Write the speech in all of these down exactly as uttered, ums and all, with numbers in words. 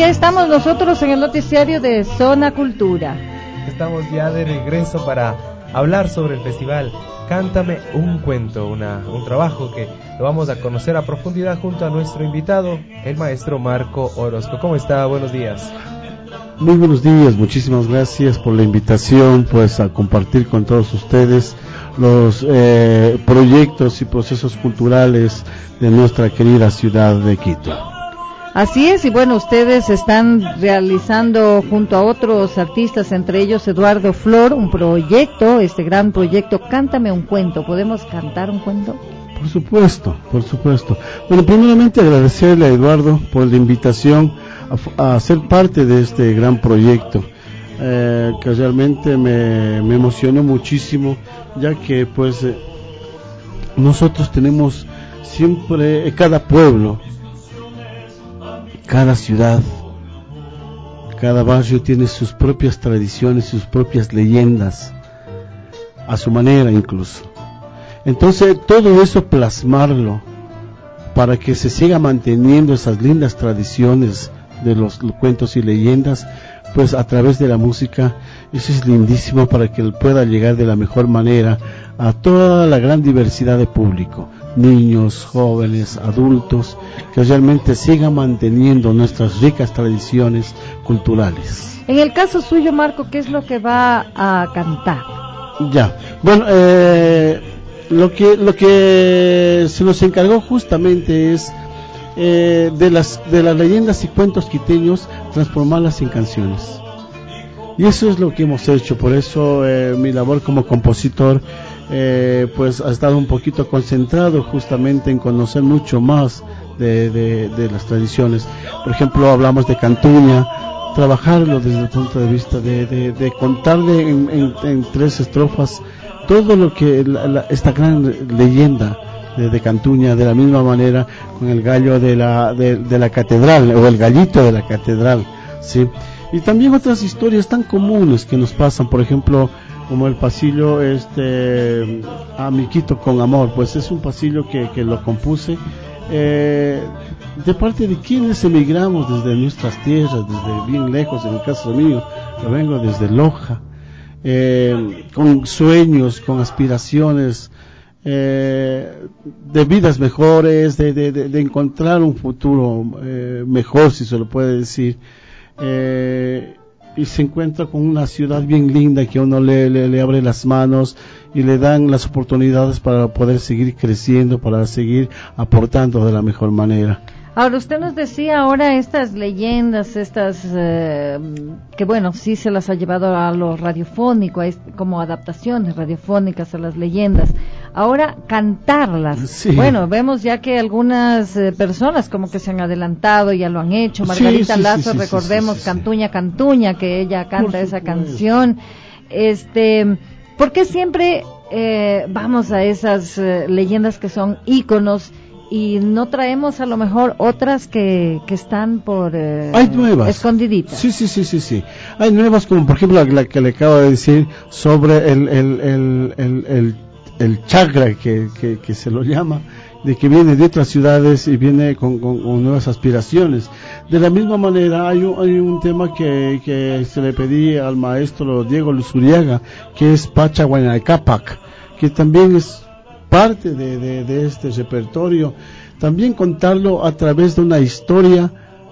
ya estamos nosotros en el noticiario de Zona Cultura. Estamos ya de regreso para hablar sobre el festival Cántame un cuento, una, un trabajo que lo vamos a conocer a profundidad junto a nuestro invitado, el maestro Marco Orozco. ¿Cómo está? Buenos días. Muy buenos días, muchísimas gracias por la invitación, pues a compartir con todos ustedes los eh, proyectos y procesos culturales de nuestra querida ciudad de Quito. Así es, y bueno, ustedes están realizando junto a otros artistas, entre ellos Eduardo Flor, un proyecto, este gran proyecto, Cántame un cuento. ¿Podemos cantar un cuento? Por supuesto, por supuesto. Bueno, primeramente agradecerle a Eduardo por la invitación a, a ser parte de este gran proyecto, eh, que realmente me, me emocionó muchísimo, ya que pues eh, nosotros tenemos siempre, eh, cada pueblo, cada ciudad, cada barrio tiene sus propias tradiciones, sus propias leyendas, a su manera incluso. Entonces todo eso plasmarlo para que se siga manteniendo esas lindas tradiciones de los cuentos y leyendas, pues a través de la música, eso es lindísimo para que pueda llegar de la mejor manera a toda la gran diversidad de público, niños, jóvenes, adultos, que realmente sigan manteniendo nuestras ricas tradiciones culturales. En el caso suyo, Marco, ¿qué es lo que va a cantar? Ya, bueno, eh, lo que lo que se nos encargó justamente es eh, de las de las leyendas y cuentos quiteños transformarlas en canciones. Y eso es lo que hemos hecho, por eso eh, mi labor como compositor eh, pues ha estado un poquito concentrado justamente en conocer mucho más de, de, de las tradiciones. Por ejemplo, hablamos de Cantuña, trabajarlo desde el punto de vista de, de, de contarle en, en, en tres estrofas todo lo que la, la, esta gran leyenda de, de Cantuña, de la misma manera con el gallo de la, de, de la catedral, o el gallito de la catedral, ¿sí? Y también otras historias tan comunes que nos pasan, por ejemplo, como el pasillo este a mi Quito con amor, pues es un pasillo que, que lo compuse eh, de parte de quienes emigramos desde nuestras tierras, desde bien lejos. En el caso mío, yo vengo desde Loja, eh, con sueños, con aspiraciones eh, de vidas mejores, de, de, de, de encontrar un futuro eh, mejor, si se lo puede decir. Eh, y se encuentra con una ciudad bien linda que uno le, le, le abre las manos y le dan las oportunidades para poder seguir creciendo, para seguir aportando de la mejor manera. Ahora, usted nos decía ahora estas leyendas, estas eh, que bueno, sí se las ha llevado a lo radiofónico, a este, como adaptaciones radiofónicas a las leyendas. Ahora, cantarlas. Sí. Bueno, vemos ya que algunas eh, personas como que se han adelantado, ya lo han hecho. Margarita sí, sí, Lazo, sí, sí, recordemos, sí, sí, sí, Cantuña, Cantuña, que ella canta esa canción. Este, ¿por qué siempre eh, vamos a esas eh, leyendas que son íconos y no traemos a lo mejor otras que, que están por eh, hay nuevas escondiditas? Sí, sí, sí, sí, sí. Hay nuevas, como por ejemplo la, la que le acabo de decir sobre el el el el, el, el chakra que, que que se lo llama, de que viene de otras ciudades y viene con, con, con nuevas aspiraciones. De la misma manera hay un, hay un tema que, que se le pedí al maestro Diego Luzuriaga, que es Pacha Guanacapac, que también es parte de, de, de este repertorio. También contarlo a través de una historia,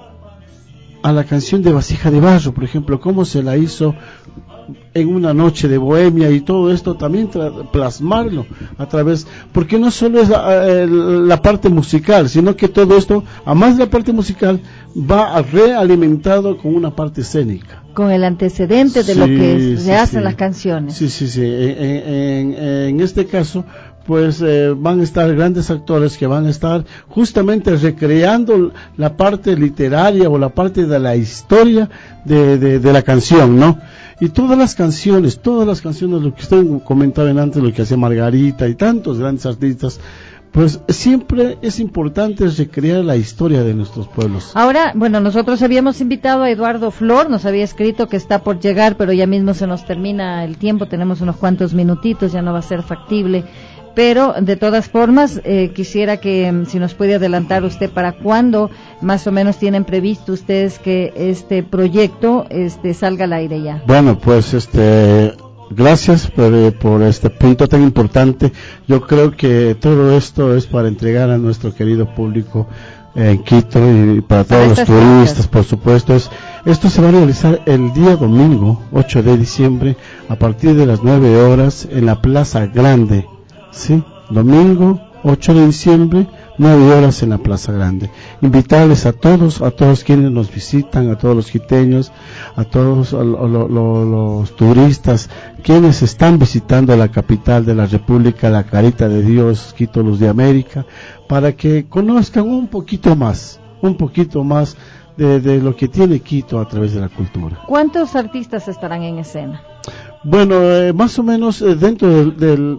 a la canción de Vasija de Barro, por ejemplo, cómo se la hizo en una noche de bohemia, y todo esto también tra- plasmarlo a través, porque no solo es la, la parte musical, sino que todo esto, además de la parte musical, va realimentado con una parte escénica, con el antecedente de sí, lo que se sí, hacen sí. las canciones. Sí, sí, sí. En, en, en este caso, pues eh, van a estar grandes actores que van a estar justamente recreando la parte literaria o la parte de la historia de, de, de la canción, ¿no? Y todas las canciones, todas las canciones, lo que usted comentaba antes, lo que hacía Margarita y tantos grandes artistas, pues siempre es importante recrear la historia de nuestros pueblos. Ahora, bueno, nosotros habíamos invitado a Eduardo Flor, nos había escrito que está por llegar, pero ya mismo se nos termina el tiempo, tenemos unos cuantos minutitos, ya no va a ser factible. pero de todas formas eh, quisiera que si nos puede adelantar usted para cuándo más o menos tienen previsto ustedes que este proyecto este salga al aire ya. Bueno, pues este gracias por, por este punto tan importante. Yo creo que todo esto es para entregar a nuestro querido público en Quito y para todos los turistas, fechas. Por supuesto. Es, esto se va a realizar el día domingo, ocho de diciembre, a partir de las nueve horas en la Plaza Grande. Sí, domingo, ocho de diciembre, nueve horas en la Plaza Grande. Invitarles a todos, a todos quienes nos visitan, a todos los quiteños, a todos a lo, lo, lo, los turistas, quienes están visitando la capital de la República, la Carita de Dios, Quito, Luz de América, para que conozcan un poquito más, un poquito más de, de lo que tiene Quito a través de la cultura. ¿Cuántos artistas estarán en escena? Bueno, eh, más o menos eh, dentro del, del,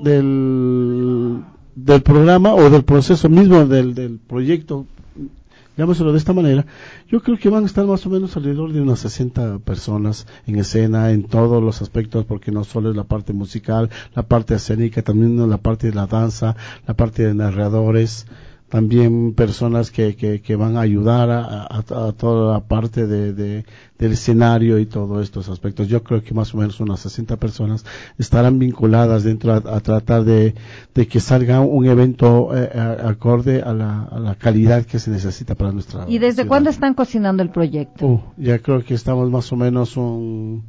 del, del programa o del proceso mismo del, del proyecto, llamémoslo de esta manera, yo creo que van a estar más o menos alrededor de unas sesenta personas en escena en todos los aspectos, porque no solo es la parte musical, la parte escénica, también la parte de la danza, la parte de narradores, también personas que, que, que van a ayudar a, a, a toda la parte de, de, del escenario y todos estos aspectos. Yo creo que más o menos unas sesenta personas estarán vinculadas dentro a, a tratar de, de que salga un evento eh, a, acorde a la, a la calidad que se necesita para nuestra ¿Y desde ciudad. cuándo están cocinando el proyecto? Uh, ya creo que estamos más o menos un,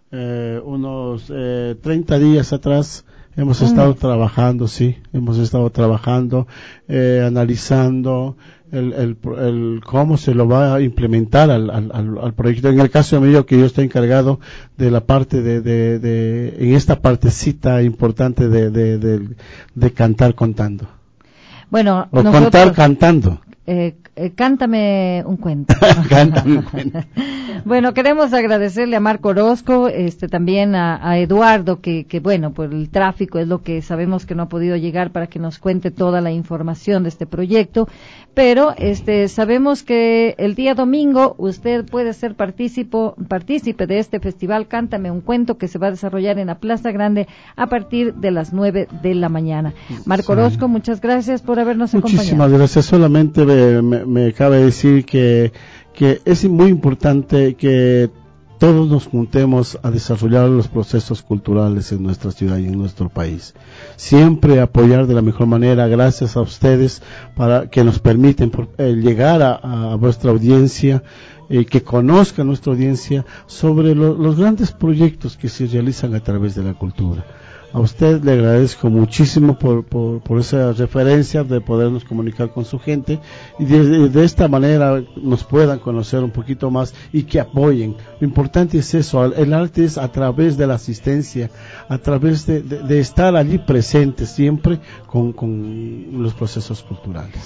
eh, unos eh, treinta días atrás. Hemos estado trabajando, sí, hemos estado trabajando, eh, analizando el, el, el cómo se lo va a implementar al, al, al proyecto. En el caso mío, que yo estoy encargado de la parte de, de, de en esta partecita importante de, de, de, de cantar contando. Bueno, o nosotros, contar cantando. Eh, eh, cántame un cuento. Cántame un cuento. Bueno, queremos agradecerle a Marco Orozco, este, también a, a Eduardo, que, que bueno, por el tráfico es lo que sabemos que no ha podido llegar para que nos cuente toda la información de este proyecto, pero este, sabemos que el día domingo usted puede ser partícipo, partícipe de este festival Cántame un cuento que se va a desarrollar en la Plaza Grande a partir de las nueve de la mañana. Marco sí. Orozco, muchas gracias por habernos Muchísimas acompañado. Muchísimas gracias. Solamente me, me, me cabe decir que que es muy importante que todos nos juntemos a desarrollar los procesos culturales en nuestra ciudad y en nuestro país. Siempre apoyar de la mejor manera, gracias a ustedes, para que nos permiten por, eh, llegar a, a vuestra audiencia, eh, que conozca nuestra audiencia sobre lo, los grandes proyectos que se realizan a través de la cultura. A usted le agradezco muchísimo por, por, por esa referencia de podernos comunicar con su gente y de, de esta manera nos puedan conocer un poquito más y que apoyen. Lo importante es eso, el arte es a través de la asistencia, a través de, de, de estar allí presente siempre con, con los procesos culturales.